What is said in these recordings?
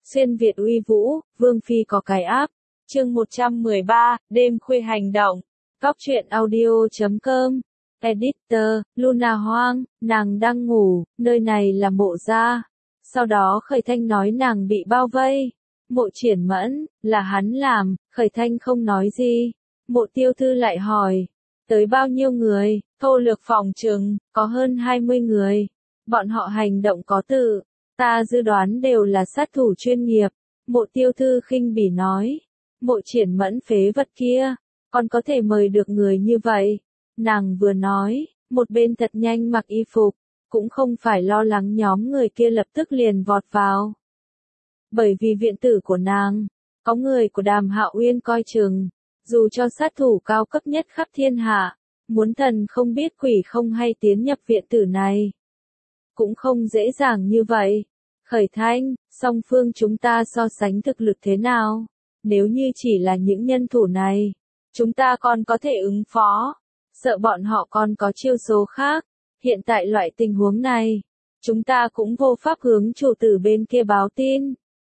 Xuyên Việt uy vũ, Vương Phi có cái áp. Chương 113, đêm khuya hành động. Góc truyện audio.com. Editor, Luna Hoang, nàng đang ngủ, nơi này là mộ gia. Sau đó Khởi Thanh nói nàng bị bao vây. Mộ Triển Mẫn, là hắn làm, Khởi Thanh không nói gì. Mộ Tiêu Thư lại hỏi, tới bao nhiêu người? Thô lược phòng trừng, có hơn 20 người. Bọn họ hành động có tự. Ta dự đoán đều là sát thủ chuyên nghiệp. Mộ Tiêu Thư khinh bỉ nói. Mộ Triển Mẫn phế vật kia, còn có thể mời được người như vậy. Nàng vừa nói, một bên thật nhanh mặc y phục, cũng không phải lo lắng nhóm người kia lập tức liền vọt vào. Bởi vì viện tử của nàng, có người của Đàm Hạo Uyên coi chừng, dù cho sát thủ cao cấp nhất khắp thiên hạ, muốn thần không biết quỷ không hay tiến nhập viện tử này. Cũng không dễ dàng như vậy. Khởi Thanh, song phương chúng ta so sánh thực lực thế nào? Nếu như chỉ là những nhân thủ này, chúng ta còn có thể ứng phó. Sợ bọn họ còn có chiêu số khác. Hiện tại loại tình huống này, chúng ta cũng vô pháp hướng chủ tử bên kia báo tin.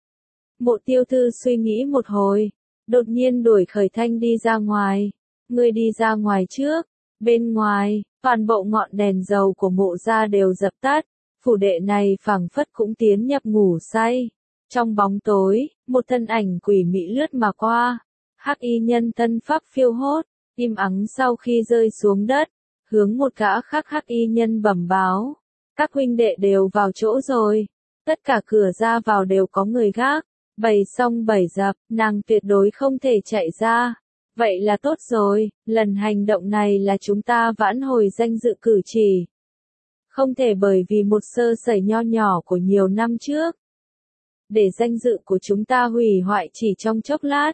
Mộ Tiêu Thư suy nghĩ một hồi, đột nhiên đuổi Khởi Thanh đi ra ngoài. Ngươi đi ra ngoài trước. Bên ngoài, toàn bộ ngọn đèn dầu của mộ gia đều dập tắt. Phủ đệ này phảng phất cũng tiến nhập ngủ say. Trong bóng tối, một thân ảnh quỷ mị lướt mà qua. Hắc y nhân thân pháp phiêu hốt, im ắng sau khi rơi xuống đất, hướng một gã khác hắc y nhân bẩm báo. Các huynh đệ đều vào chỗ rồi. Tất cả cửa ra vào đều có người gác. Bày xong bày dập, nàng tuyệt đối không thể chạy ra. Vậy là tốt rồi, lần hành động này là chúng ta vãn hồi danh dự cử chỉ. Không thể bởi vì một sơ sẩy nho nhỏ của nhiều năm trước, để danh dự của chúng ta hủy hoại chỉ trong chốc lát.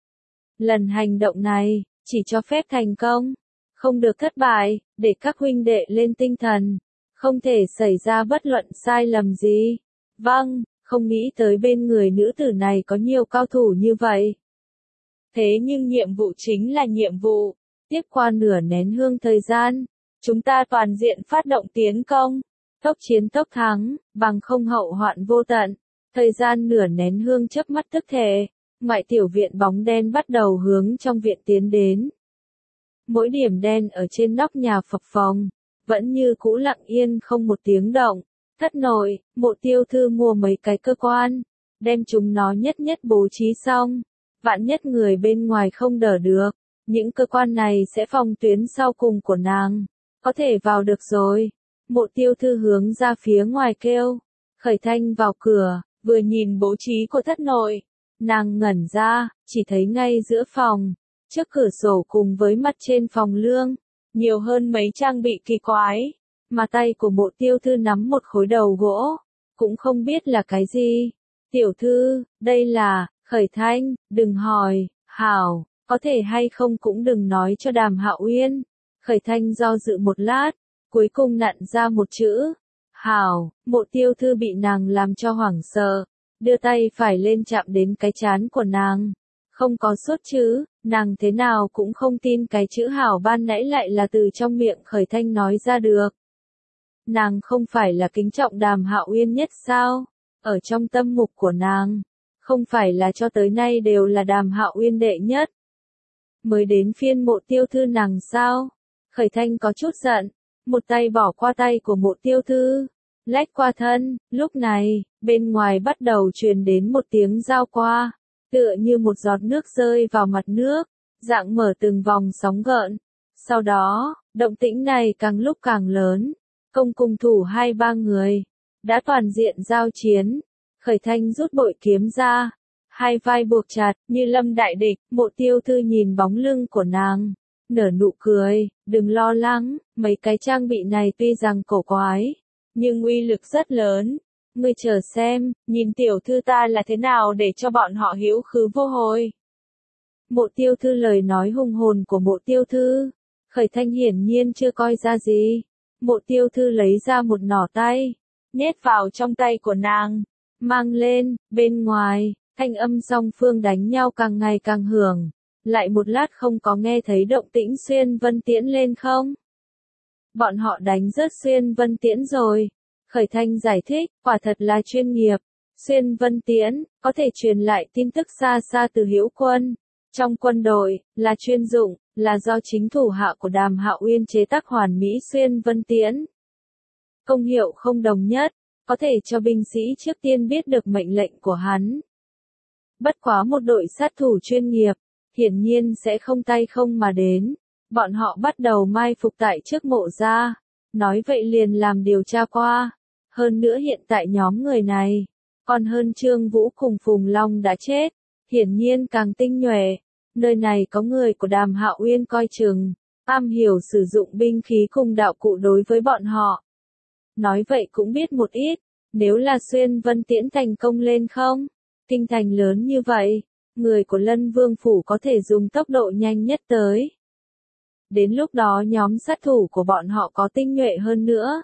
Lần hành động này, chỉ cho phép thành công, không được thất bại, để các huynh đệ lên tinh thần, không thể xảy ra bất luận sai lầm gì. Vâng, không nghĩ tới bên người nữ tử này có nhiều cao thủ như vậy. Thế nhưng nhiệm vụ chính là nhiệm vụ, tiếp qua nửa nén hương thời gian. Chúng ta toàn diện phát động tiến công, tốc chiến tốc thắng, bằng không hậu hoạn vô tận. Thời gian nửa nén hương chớp mắt tức thể, ngoại tiểu viện bóng đen bắt đầu hướng trong viện tiến đến. Mỗi điểm đen ở trên nóc nhà phập phồng, vẫn như cũ lặng yên không một tiếng động. Thất nội, Mộ Tiêu Thư mua mấy cái cơ quan, đem chúng nó nhất nhất bố trí xong. Vạn nhất người bên ngoài không đỡ được, những cơ quan này sẽ phòng tuyến sau cùng của nàng. Có thể vào được rồi. Mộ Tiêu Thư hướng ra phía ngoài kêu. Khởi Thanh vào cửa, vừa nhìn bố trí của thất nội. Nàng ngẩn ra, chỉ thấy ngay giữa phòng, trước cửa sổ cùng với mặt trên phòng lương, nhiều hơn mấy trang bị kỳ quái. Mà tay của Mộ Tiêu Thư nắm một khối đầu gỗ, cũng không biết là cái gì. Tiểu thư, đây là, Khởi Thanh, đừng hỏi, hảo, có thể hay không cũng đừng nói cho Đàm Hạo Uyên. Khởi Thanh do dự một lát, cuối cùng nặn ra một chữ. Hảo, Mộ Tiêu Thư bị nàng làm cho hoảng sợ, đưa tay phải lên chạm đến cái trán của nàng. Không có sốt chứ, nàng thế nào cũng không tin cái chữ hảo ban nãy lại là từ trong miệng Khởi Thanh nói ra được. Nàng không phải là kính trọng Đàm Hạo Uyên nhất sao? Ở trong tâm mục của nàng, không phải là cho tới nay đều là Đàm Hạo Uyên đệ nhất. Mới đến phiên Mộ Tiêu Thư nàng sao? Khởi Thanh có chút giận, một tay bỏ qua tay của Mộ Tiêu Thư, lách qua thân. Lúc này, bên ngoài bắt đầu truyền đến một tiếng giao qua, tựa như một giọt nước rơi vào mặt nước, dạng mở từng vòng sóng gợn. Sau đó, động tĩnh này càng lúc càng lớn, công cùng thủ 2-3 người, đã toàn diện giao chiến. Khởi Thanh rút bội kiếm ra, hai vai buộc chặt, như lâm đại địch. Mộ Tiêu Thư nhìn bóng lưng của nàng, nở nụ cười, đừng lo lắng, mấy cái trang bị này tuy rằng cổ quái, nhưng uy lực rất lớn. Ngươi chờ xem, nhìn tiểu thư ta là thế nào để cho bọn họ hữu khứ vô hồi. Mộ Tiêu Thư lời nói hùng hồn của Mộ Tiêu Thư, Khởi Thanh hiển nhiên chưa coi ra gì. Mộ Tiêu Thư lấy ra một nỏ tay, nhét vào trong tay của nàng, mang lên. Bên ngoài, thanh âm song phương đánh nhau càng ngày càng hưởng. Lại một lát không có nghe thấy động tĩnh xuyên vân tiễn lên không? Bọn họ đánh rớt xuyên vân tiễn rồi. Khởi Thanh giải thích, quả thật là chuyên nghiệp. Xuyên Vân Tiễn, có thể truyền lại tin tức xa xa từ Hữu Quân. Trong quân đội, là chuyên dụng, là do chính thủ hạ của Đàm Hạo Uyên chế tác hoàn mỹ Xuyên Vân Tiễn. Công hiệu không đồng nhất, có thể cho binh sĩ trước tiên biết được mệnh lệnh của hắn. Bất quá một đội sát thủ chuyên nghiệp, hiển nhiên sẽ không tay không mà đến. Bọn họ bắt đầu mai phục tại trước mộ gia. Nói vậy liền làm điều tra qua. Hơn nữa hiện tại nhóm người này, còn hơn Trương Vũ cùng Phùng Long đã chết, hiển nhiên càng tinh nhuệ. Nơi này có người của Đàm Hạo Uyên coi chừng, am hiểu sử dụng binh khí cùng đạo cụ đối với bọn họ. Nói vậy cũng biết một ít, nếu là Xuyên Vân Tiễn thành công lên không? Kinh thành lớn như vậy, người của Lân Vương Phủ có thể dùng tốc độ nhanh nhất tới. Đến lúc đó nhóm sát thủ của bọn họ có tinh nhuệ hơn nữa.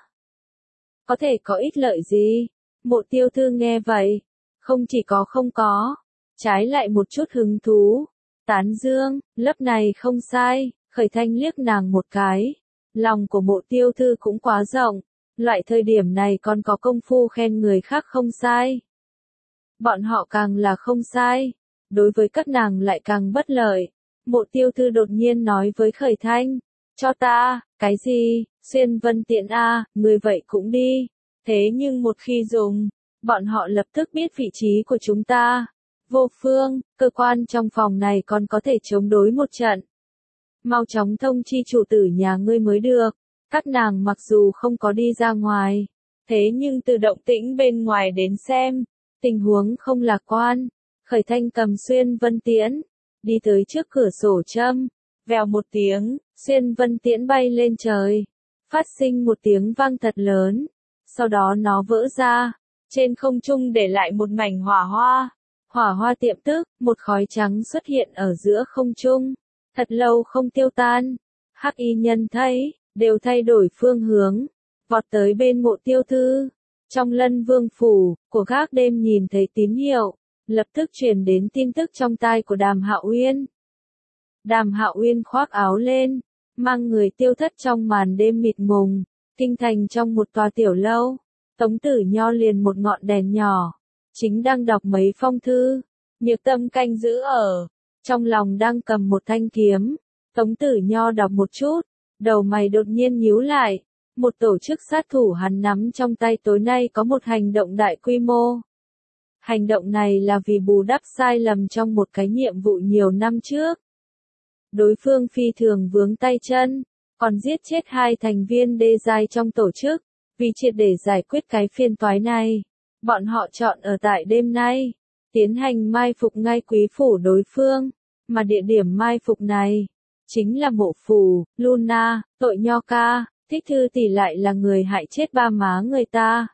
Có thể có ích lợi gì? Mộ Tiêu Thư nghe vậy, không chỉ có không có, trái lại một chút hứng thú. Tán dương, lớp này không sai, Khởi Thanh liếc nàng một cái. Lòng của Mộ Tiêu Thư cũng quá rộng, loại thời điểm này còn có công phu khen người khác không sai. Bọn họ càng là không sai, đối với các nàng lại càng bất lợi. Mộ Tiêu Thư đột nhiên nói với Khởi Thanh, cho ta, cái gì, Xuyên Vân Tiễn a, người vậy cũng đi. Thế nhưng một khi dùng, bọn họ lập tức biết vị trí của chúng ta. Vô Phương, cơ quan trong phòng này còn có thể chống đối một trận. Mau chóng thông chi chủ tử nhà ngươi mới được. Các nàng mặc dù không có đi ra ngoài, thế nhưng từ động tĩnh bên ngoài đến xem, tình huống không lạc quan. Khởi Thanh cầm Xuyên Vân Tiễn, đi tới trước cửa sổ châm, vèo một tiếng, Xuyên Vân Tiễn bay lên trời, phát sinh một tiếng vang thật lớn, sau đó nó vỡ ra, trên không trung để lại một mảnh hỏa hoa tiệm tức, một khói trắng xuất hiện ở giữa không trung, thật lâu không tiêu tan. Hắc y nhân thấy, đều thay đổi phương hướng, vọt tới bên Mộ Tiêu Thư. Trong Lân Vương Phủ, của gác đêm nhìn thấy tín hiệu, lập tức truyền đến tin tức trong tai của Đàm Hạo Uyên. Đàm Hạo Uyên khoác áo lên, mang người tiêu thất trong màn đêm mịt mùng, kinh thành trong một tòa tiểu lâu. Tống Tử Nho liền một ngọn đèn nhỏ, chính đang đọc mấy phong thư. Nhược Tâm canh giữ ở, trong lòng đang cầm một thanh kiếm. Tống Tử Nho đọc một chút, đầu mày đột nhiên nhíu lại. Một tổ chức sát thủ hắn nắm trong tay tối nay có một hành động đại quy mô. Hành động này là vì bù đắp sai lầm trong một cái nhiệm vụ nhiều năm trước. Đối phương phi thường vướng tay chân, còn giết chết 2 thành viên đê giai trong tổ chức. Vì triệt để giải quyết cái phiền toái này, bọn họ chọn ở tại đêm nay, tiến hành mai phục ngay quý phủ đối phương, mà địa điểm mai phục này, chính là mộ phủ. Luna, tội Nho ca, Thích Thư tỷ lại là người hại chết ba má người ta.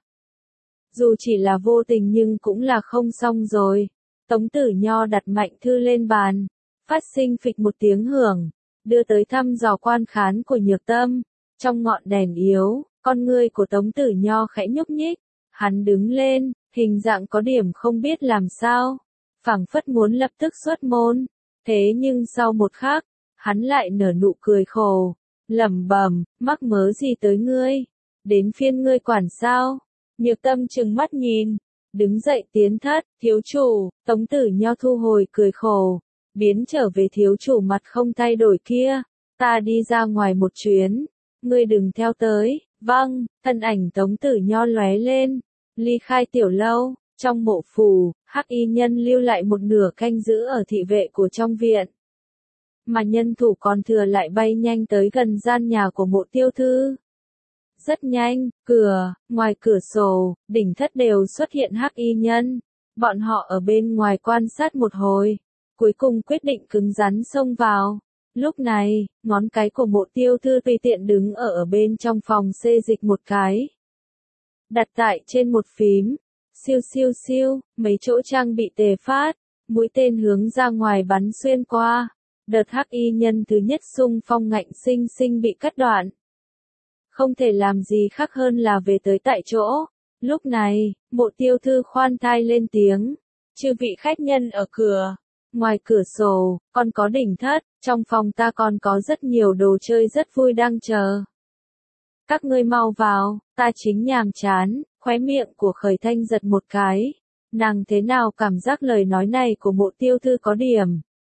Dù chỉ là vô tình nhưng cũng là không xong rồi. Tống Tử Nho đặt mạnh thư lên bàn, phát sinh phịch một tiếng hưởng, đưa tới thăm dò quan khán của Nhược Tâm. Trong ngọn đèn yếu, con ngươi của Tống Tử Nho khẽ nhúc nhích, hắn đứng lên, hình dạng có điểm không biết làm sao, phảng phất muốn lập tức xuất môn. Thế nhưng sau một khắc, hắn lại nở nụ cười khổ, lẩm bẩm, mắc mớ gì tới ngươi, đến phiên ngươi quản sao? Nhược Tâm trừng mắt nhìn, đứng dậy tiến thất. Thiếu chủ. Tống Tử Nho thu hồi cười khổ, biến trở về thiếu chủ mặt không thay đổi kia, ta đi ra ngoài một chuyến, ngươi đừng theo tới. Vâng. Thân ảnh Tống Tử Nho lóe lên, ly khai tiểu lâu. Trong mộ phủ, Hắc y nhân lưu lại một nửa canh giữ ở thị vệ của trong viện, mà nhân thủ còn thừa lại bay nhanh tới gần gian nhà của Mộ Tiêu Thư. Rất nhanh, ngoài cửa sổ, đỉnh thất đều xuất hiện Hắc y nhân. Bọn họ ở bên ngoài quan sát một hồi, cuối cùng quyết định cứng rắn xông vào. Lúc này, ngón cái của Mộ Tiêu Thư tùy tiện đứng ở bên trong phòng xê dịch một cái, đặt tại trên một phím. Siêu siêu siêu, mấy chỗ trang bị tề phát, mũi tên hướng ra ngoài bắn xuyên qua. Đợt Hắc y nhân thứ nhất xung phong ngạnh sinh sinh bị cắt đoạn. Không thể làm gì khác hơn là về tới tại chỗ. Lúc này, Mộ Tiêu Thư khoan thai lên tiếng, chư vị khách nhân ở cửa. Ngoài cửa sổ, còn có đỉnh thất, trong phòng ta còn có rất nhiều đồ chơi rất vui đang chờ. Các ngươi mau vào, ta chính nhàm chán. Khóe miệng của Khởi Thanh giật một cái, Nàng thế nào cảm giác lời nói này của Mộ Tiêu Thư có điểm?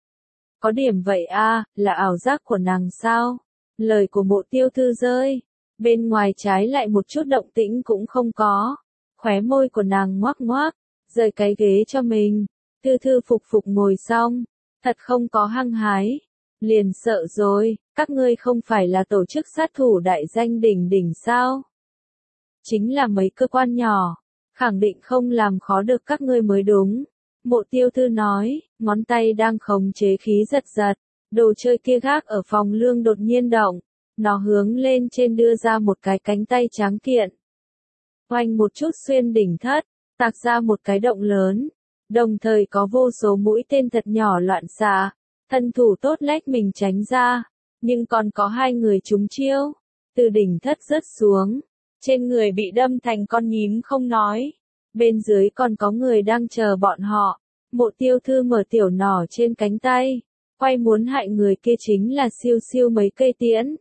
Có điểm vậy a, là ảo giác của nàng sao? Lời của Mộ Tiêu Thư rơi, bên ngoài trái lại một chút động tĩnh cũng không có. Khóe môi của nàng ngoác ngoác, rời cái ghế cho mình. Thư Thư phục phục ngồi xong, thật không có hăng hái. Liền sợ rồi, các ngươi không phải là tổ chức sát thủ đại danh đỉnh đỉnh sao? Chính là mấy cơ quan nhỏ, khẳng định không làm khó được các ngươi mới đúng. Mộ Tiêu Thư nói, ngón tay đang khống chế khí giật giật, đồ chơi kia gác ở phòng lương đột nhiên động, nó hướng lên trên đưa ra một cái cánh tay tráng kiện. Oanh một chút xuyên đỉnh thất, tạc ra một cái động lớn, đồng thời có vô số mũi tên thật nhỏ loạn xạ, thân thủ tốt lách mình tránh ra, nhưng còn có 2 người trúng chiêu, từ đỉnh thất rớt xuống, trên người bị đâm thành con nhím không nói. Bên dưới còn có người đang chờ bọn họ. Mộ Tiêu Thư mở tiểu nỏ trên cánh tay, quay muốn hại người kia chính là siêu siêu mấy cây tiễn.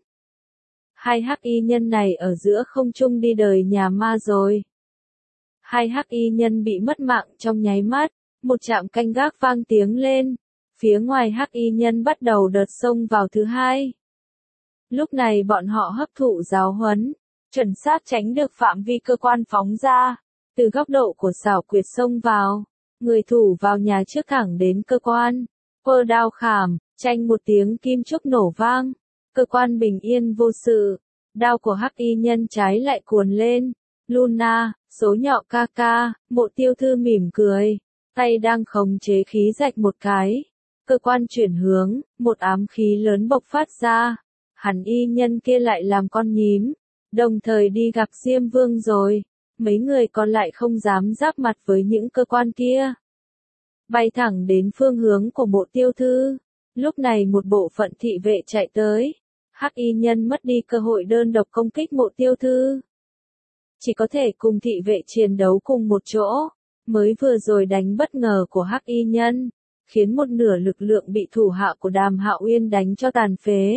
2 hắc y nhân này ở giữa không trung đi đời nhà ma rồi. 2 hắc y nhân bị mất mạng trong nháy mắt, một trạm canh gác vang tiếng lên, phía ngoài hắc y nhân bắt đầu đợt xông vào thứ 2. Lúc này bọn họ hấp thụ giáo huấn, chuẩn xác tránh được phạm vi cơ quan phóng ra. Từ góc độ của xảo quyệt xông vào, người thủ vào nhà trước thẳng đến cơ quan, quơ đao khảm, chanh một tiếng kim chúc nổ vang, cơ quan bình yên vô sự, đao của hắc y nhân trái lại cuồn lên. Luna, số nhỏ ca ca, Mộ Tiêu Thư mỉm cười, tay đang khống chế khí rạch một cái, cơ quan chuyển hướng, một ám khí lớn bộc phát ra, hẳn y nhân kia lại làm con nhím, đồng thời đi gặp Diêm Vương rồi. Mấy người còn lại không dám giáp mặt với những cơ quan kia. Bay thẳng đến phương hướng của Mộ Tiêu Thư. Lúc này một bộ phận thị vệ chạy tới. Hắc y nhân mất đi cơ hội đơn độc công kích Mộ Tiêu Thư. Chỉ có thể cùng thị vệ chiến đấu cùng một chỗ. Mới vừa rồi đánh bất ngờ của Hắc y nhân, khiến một nửa lực lượng bị thủ hạ của Đàm Hạo Uyên đánh cho tàn phế.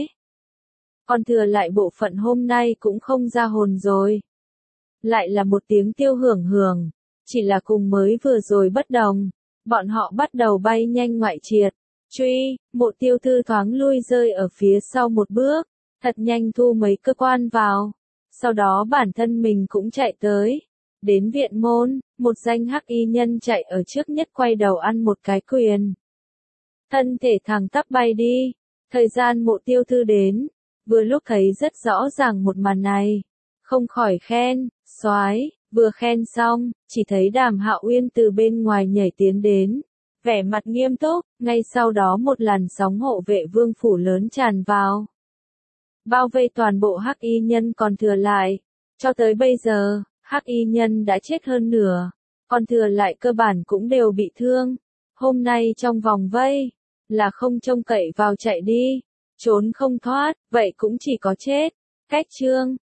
Còn thừa lại bộ phận hôm nay cũng không ra hồn rồi. Lại là một tiếng tiêu hưởng hưởng, chỉ là cùng mới vừa rồi bất đồng, bọn họ bắt đầu bay nhanh ngoại triệt, truy, Mộ Tiêu Thư thoáng lui rơi ở phía sau một bước, thật nhanh thu mấy cơ quan vào, sau đó bản thân mình cũng chạy tới, đến viện môn, một danh hắc y nhân chạy ở trước nhất quay đầu ăn một cái quyền. Thân thể thẳng tắp bay đi, thời gian Mộ Tiêu Thư đến, vừa lúc thấy rất rõ ràng một màn này, không khỏi khen. Soái, vừa khen xong, chỉ thấy Đàm Hạo Uyên từ bên ngoài nhảy tiến đến, vẻ mặt nghiêm túc, ngay sau đó một làn sóng hộ vệ vương phủ lớn tràn vào. Bao vây toàn bộ hắc y nhân còn thừa lại, cho tới bây giờ, hắc y nhân đã chết hơn nửa, còn thừa lại cơ bản cũng đều bị thương. Hôm nay trong vòng vây, là không trông cậy vào chạy đi, trốn không thoát, vậy cũng chỉ có chết. Cách chương